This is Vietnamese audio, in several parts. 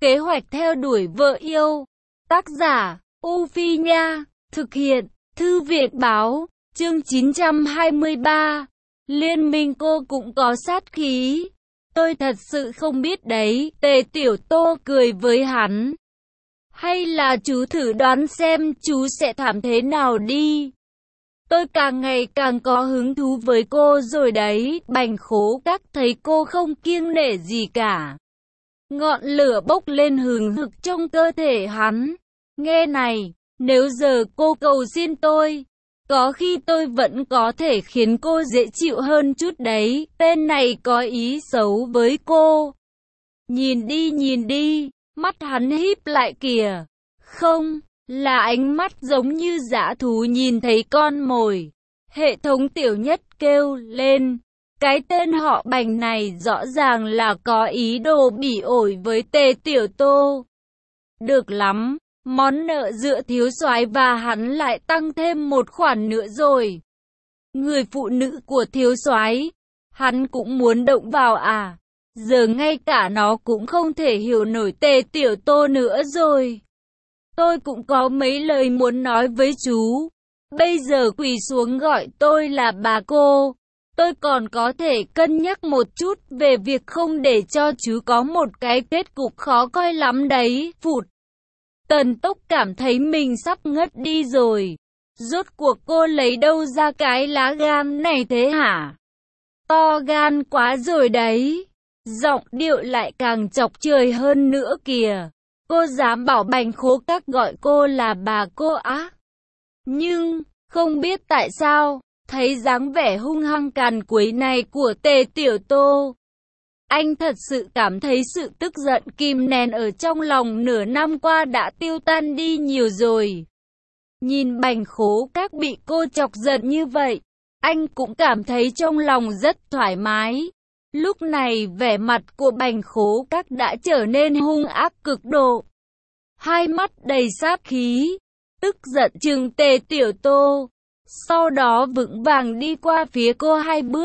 Kế hoạch theo đuổi vợ yêu. Tác giả, U Phi Nha. Thực hiện, Thư viện Báo. Chương 923. Liên minh cô cũng có sát khí. Tôi thật sự không biết đấy. Tề Tiểu Tô cười với hắn. Hay là chú thử đoán xem chú sẽ thảm thế nào đi. Tôi càng ngày càng có hứng thú với cô rồi đấy. Bành Khố Các thấy cô không kiêng nể gì cả. Ngọn lửa bốc lên hừng hực trong cơ thể hắn. Nghe này, nếu giờ cô cầu xin tôi, có khi tôi vẫn có thể khiến cô dễ chịu hơn chút đấy. Tên này có ý xấu với cô. Nhìn đi, mắt hắn híp lại kìa. Không, là ánh mắt giống như dã thú nhìn thấy con mồi. Hệ thống Tiểu Nhất kêu lên. Cái tên họ Bành này rõ ràng là có ý đồ bỉ ổi với Tề Tiểu Tô. Được lắm, món nợ giữa thiếu soái và hắn lại tăng thêm một khoản nữa rồi. Người phụ nữ của thiếu soái, hắn cũng muốn động vào à? Giờ ngay cả nó cũng không thể hiểu nổi Tề Tiểu Tô nữa rồi. Tôi cũng có mấy lời muốn nói với chú. Bây giờ quỳ xuống gọi tôi là bà cô. Tôi còn có thể cân nhắc một chút về việc không để cho chú có một cái kết cục khó coi lắm đấy. Phụt. Tần Tốc cảm thấy mình sắp ngất đi rồi. Rốt cuộc cô lấy đâu ra cái lá gan này thế hả? To gan quá rồi đấy. Giọng điệu lại càng chọc trời hơn nữa kìa. Cô dám bảo Bành Khố Các gọi cô là bà cô á? Nhưng, không biết tại sao, thấy dáng vẻ hung hăng càn quấy này của Tề Tiểu Tô, anh thật sự cảm thấy sự tức giận kìm nén ở trong lòng nửa năm qua đã tiêu tan đi nhiều rồi. Nhìn Bành Khố Các bị cô chọc giận như vậy, anh cũng cảm thấy trong lòng rất thoải mái. Lúc này vẻ mặt của Bành Khố Các đã trở nên hung ác cực độ. Hai mắt đầy sát khí, tức giận trừng Tề Tiểu Tô. Sau đó vững vàng đi qua phía cô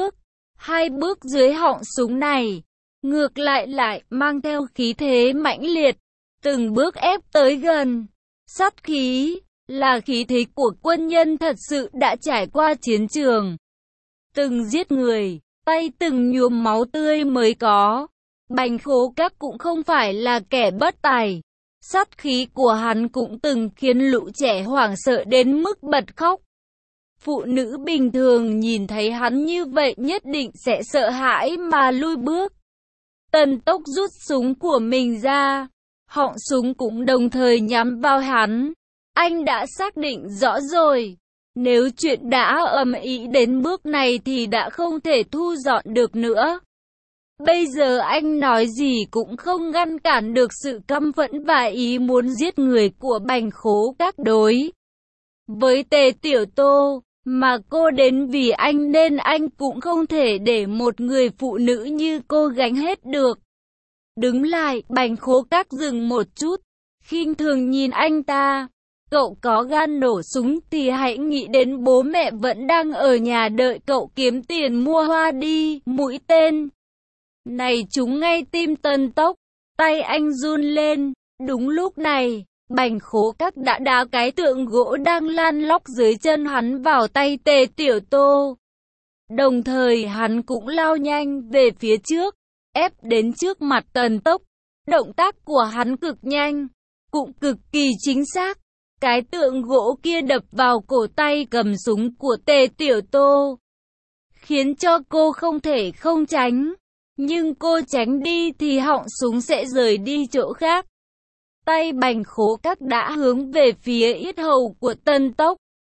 hai bước dưới họng súng này. Ngược lại mang theo khí thế mãnh liệt, từng bước ép tới gần. Sát khí là khí thế của quân nhân thật sự đã trải qua chiến trường. Từng giết người, tay từng nhuốm máu tươi mới có. Bành Khố Các cũng không phải là kẻ bất tài. Sát khí của hắn cũng từng khiến lũ trẻ hoảng sợ đến mức bật khóc. Phụ nữ bình thường nhìn thấy hắn như vậy nhất định sẽ sợ hãi mà lui bước. Tần Tốc rút súng của mình ra, họng súng cũng đồng thời nhắm vào hắn. Anh đã xác định rõ rồi, nếu chuyện đã ầm ĩ đến bước này thì đã không thể thu dọn được nữa. Bây giờ anh nói gì cũng không ngăn cản được sự căm phẫn và ý muốn giết người của Bành Khố Các đối với Tề Tiểu Tô. Mà cô đến vì anh nên anh cũng không thể để một người phụ nữ như cô gánh hết được. Đứng lại, Bành Khố Các dừng một chút, khinh thường nhìn anh ta. Cậu có gan nổ súng thì hãy nghĩ đến bố mẹ vẫn đang ở nhà đợi cậu kiếm tiền mua hoa đi. Mũi tên này trúng ngay tim Tần Tốc, tay anh run lên. Đúng lúc này, Bành Khố Các đã đá cái tượng gỗ đang lăn lóc dưới chân hắn vào tay Tề Tiểu Tô. Đồng thời hắn cũng lao nhanh về phía trước, ép đến trước mặt Tần Tốc. Động tác của hắn cực nhanh, cũng cực kỳ chính xác. Cái tượng gỗ kia đập vào cổ tay cầm súng của Tề Tiểu Tô, khiến cho cô không thể không tránh. Nhưng cô tránh đi thì họng súng sẽ rời đi chỗ khác. Tay Bành Khố Các đã hướng về phía yết hầu của Tần Tốc.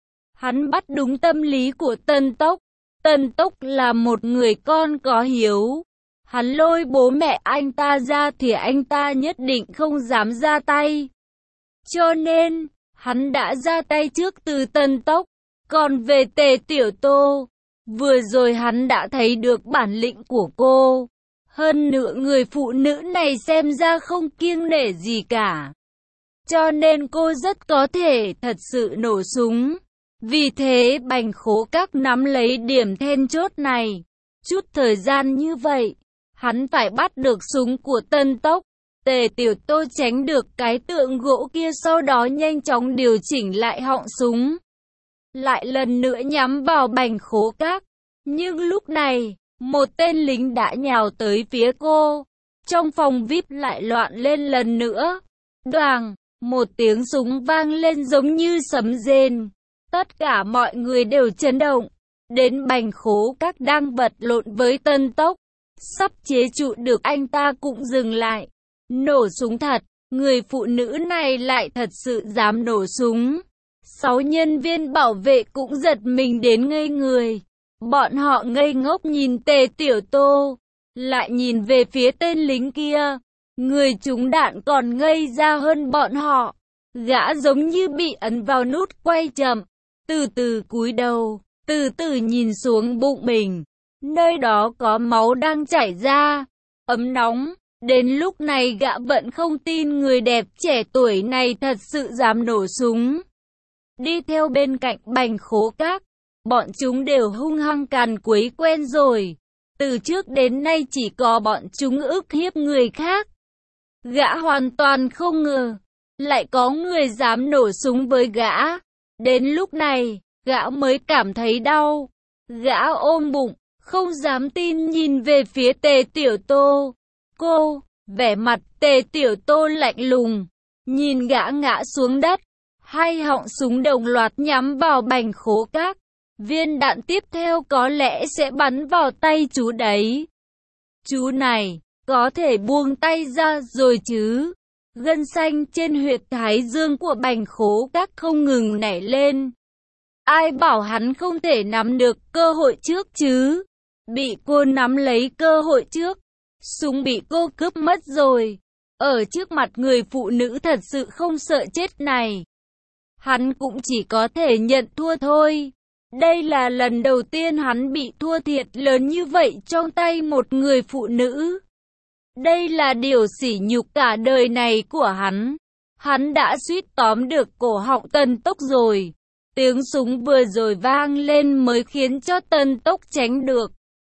Hắn bắt đúng tâm lý của Tần Tốc. Tần Tốc là một người con có hiếu. Hắn lôi bố mẹ anh ta ra thì anh ta nhất định không dám ra tay. Cho nên, hắn đã ra tay trước từ Tần Tốc. Còn về Tề Tiểu Tô, vừa rồi hắn đã thấy được bản lĩnh của cô. Hơn nữa người phụ nữ này xem ra không kiêng nể gì cả. Cho nên cô rất có thể thật sự nổ súng. Vì thế Bành Khố Các nắm lấy điểm then chốt này. Chút thời gian như vậy, hắn phải bắt được súng của Tần Tốc. Tề Tiểu Tô tránh được cái tượng gỗ kia, sau đó nhanh chóng điều chỉnh lại họng súng, lại lần nữa nhắm vào Bành Khố Các. Nhưng lúc này, một tên lính đã nhào tới phía cô. Trong phòng VIP lại loạn lên lần nữa. Đoàng, một tiếng súng vang lên giống như sấm rền. Tất cả mọi người đều chấn động. Đến Bành Khố Các đang vật lộn với Tân Tốc, sắp chế trụ được anh ta cũng dừng lại. Nổ súng thật, người phụ nữ này lại thật sự dám nổ súng. 6 nhân viên bảo vệ cũng giật mình đến ngây người. Bọn họ ngây ngốc nhìn Tề Tiểu Tô, lại nhìn về phía tên lính kia. Người trúng đạn còn ngây ra hơn bọn họ. Gã giống như bị ấn vào nút quay chậm, từ từ cúi đầu, từ từ nhìn xuống bụng mình. Nơi đó có máu đang chảy ra, ấm nóng. Đến lúc này gã vẫn không tin người đẹp trẻ tuổi này thật sự dám nổ súng. Đi theo bên cạnh Bành Khố Các, bọn chúng đều hung hăng càn quấy quen rồi. Từ trước đến nay chỉ có bọn chúng ức hiếp người khác. Gã hoàn toàn không ngờ, lại có người dám nổ súng với gã. Đến lúc này, gã mới cảm thấy đau. Gã ôm bụng, không dám tin nhìn về phía Tề Tiểu Tô. Cô, vẻ mặt Tề Tiểu Tô lạnh lùng, nhìn gã ngã xuống đất. Hai họng súng đồng loạt nhắm vào Bành Khố Các. Viên đạn tiếp theo có lẽ sẽ bắn vào tay chú đấy. Chú này, có thể buông tay ra rồi chứ. Gân xanh trên huyệt thái dương của Bành Khố Các không ngừng nảy lên. Ai bảo hắn không thể nắm được cơ hội trước chứ? Bị cô nắm lấy cơ hội trước. Súng bị cô cướp mất rồi. Ở trước mặt người phụ nữ thật sự không sợ chết này, hắn cũng chỉ có thể nhận thua thôi. Đây là lần đầu tiên hắn bị thua thiệt lớn như vậy trong tay một người phụ nữ. Đây là điều sỉ nhục cả đời này của hắn. Hắn đã suýt tóm được cổ họng Tân Tốc rồi. Tiếng súng vừa rồi vang lên mới khiến cho Tân Tốc tránh được.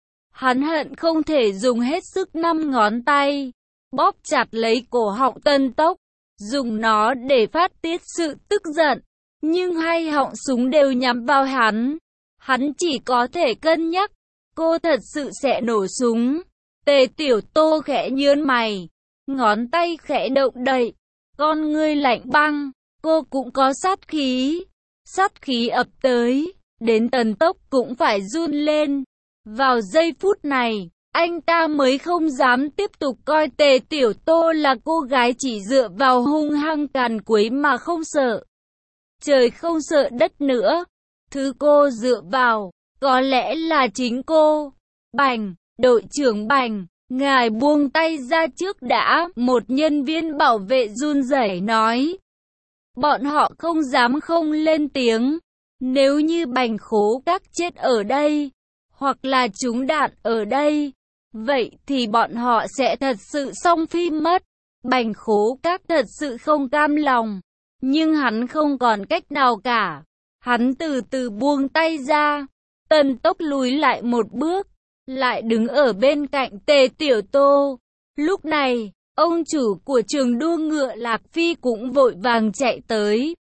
Hắn hận không thể dùng hết sức 5 ngón tay, bóp chặt lấy cổ họng Tân Tốc, dùng nó để phát tiết sự tức giận. Nhưng hai họng súng đều nhắm vào hắn. Hắn chỉ có thể cân nhắc, cô thật sự sẽ nổ súng. Tề Tiểu Tô khẽ nhướng mày, ngón tay khẽ động đậy, con ngươi lạnh băng. Cô cũng có sát khí. Sát khí ập tới, đến Tân Tốc cũng phải run lên. Vào giây phút này, anh ta mới không dám tiếp tục coi Tề Tiểu Tô là cô gái chỉ dựa vào hung hăng càn quấy mà không sợ trời không sợ đất nữa. Thứ cô dựa vào, có lẽ là chính cô. Bành, đội trưởng Bành, ngài buông tay ra trước đã, một nhân viên bảo vệ run rẩy nói. Bọn họ không dám không lên tiếng. Nếu như Bành Khố Các chết ở đây, hoặc là trúng đạn ở đây, vậy thì bọn họ sẽ thật sự xong phim mất. Bành Khố Các thật sự không cam lòng, nhưng hắn không còn cách nào cả. Hắn từ từ buông tay ra. Tân Tốc lùi lại một bước, lại đứng ở bên cạnh Tề Tiểu Tô. Lúc này, ông chủ của trường đua ngựa Lạc Phi cũng vội vàng chạy tới.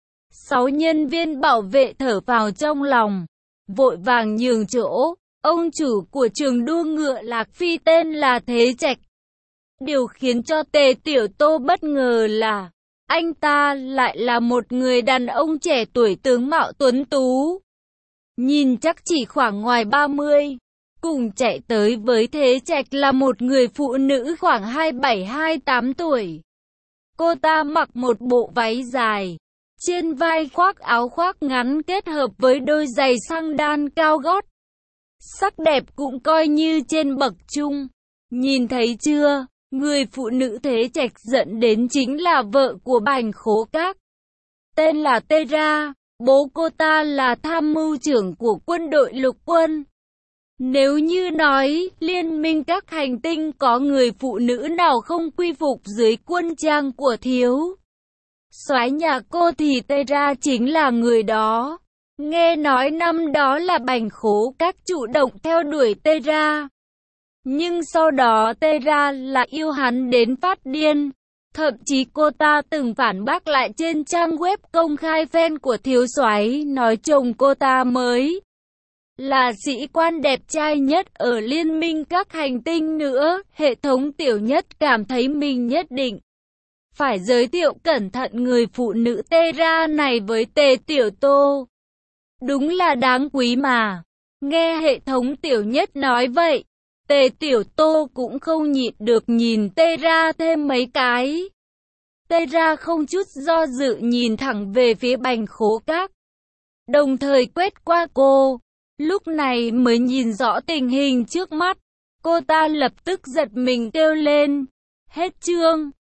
6 nhân viên bảo vệ thở vào trong lòng, vội vàng nhường chỗ. Ông chủ của trường đua ngựa Lạc Phi tên là Thế Trạch. Điều khiến cho Tề Tiểu Tô bất ngờ là anh ta lại là một người đàn ông trẻ tuổi tướng mạo tuấn tú, nhìn chắc chỉ khoảng ngoài 30. Cùng chạy tới với Thế Trạch là một người phụ nữ khoảng 27-28 tuổi. Cô ta mặc một bộ váy dài, trên vai khoác áo khoác ngắn kết hợp với đôi giày xăng đan cao gót. Sắc đẹp cũng coi như trên bậc trung. Nhìn thấy chưa, người phụ nữ Thế Trạch dẫn đến chính là vợ của Bành Khố Các. Tên là Tera, bố cô ta là tham mưu trưởng của quân đội lục quân. Nếu như nói liên minh các hành tinh có người phụ nữ nào không quy phục dưới quân trang của thiếu soái nhà cô thì Tera chính là người đó. Nghe nói năm đó là Bành Khố Các chủ động theo đuổi Tera. Nhưng sau đó Tera lại yêu hắn đến phát điên. Thậm chí cô ta từng phản bác lại trên trang web công khai fan của thiếu soái, nói chồng cô ta mới là sĩ quan đẹp trai nhất ở liên minh các hành tinh nữa. Hệ thống tiểu nhất cảm thấy mình nhất định phải giới thiệu cẩn thận người phụ nữ Tera này với Tề Tiểu Tô. Đúng là đáng quý mà. Nghe hệ thống tiểu nhất nói vậy, Tề Tiểu Tô cũng không nhịn được nhìn Tera thêm mấy cái. Tera không chút do dự nhìn thẳng về phía Bành Khố Các, đồng thời quét qua cô. Lúc này mới nhìn rõ tình hình trước mắt, cô ta lập tức giật mình kêu lên. Hết chương.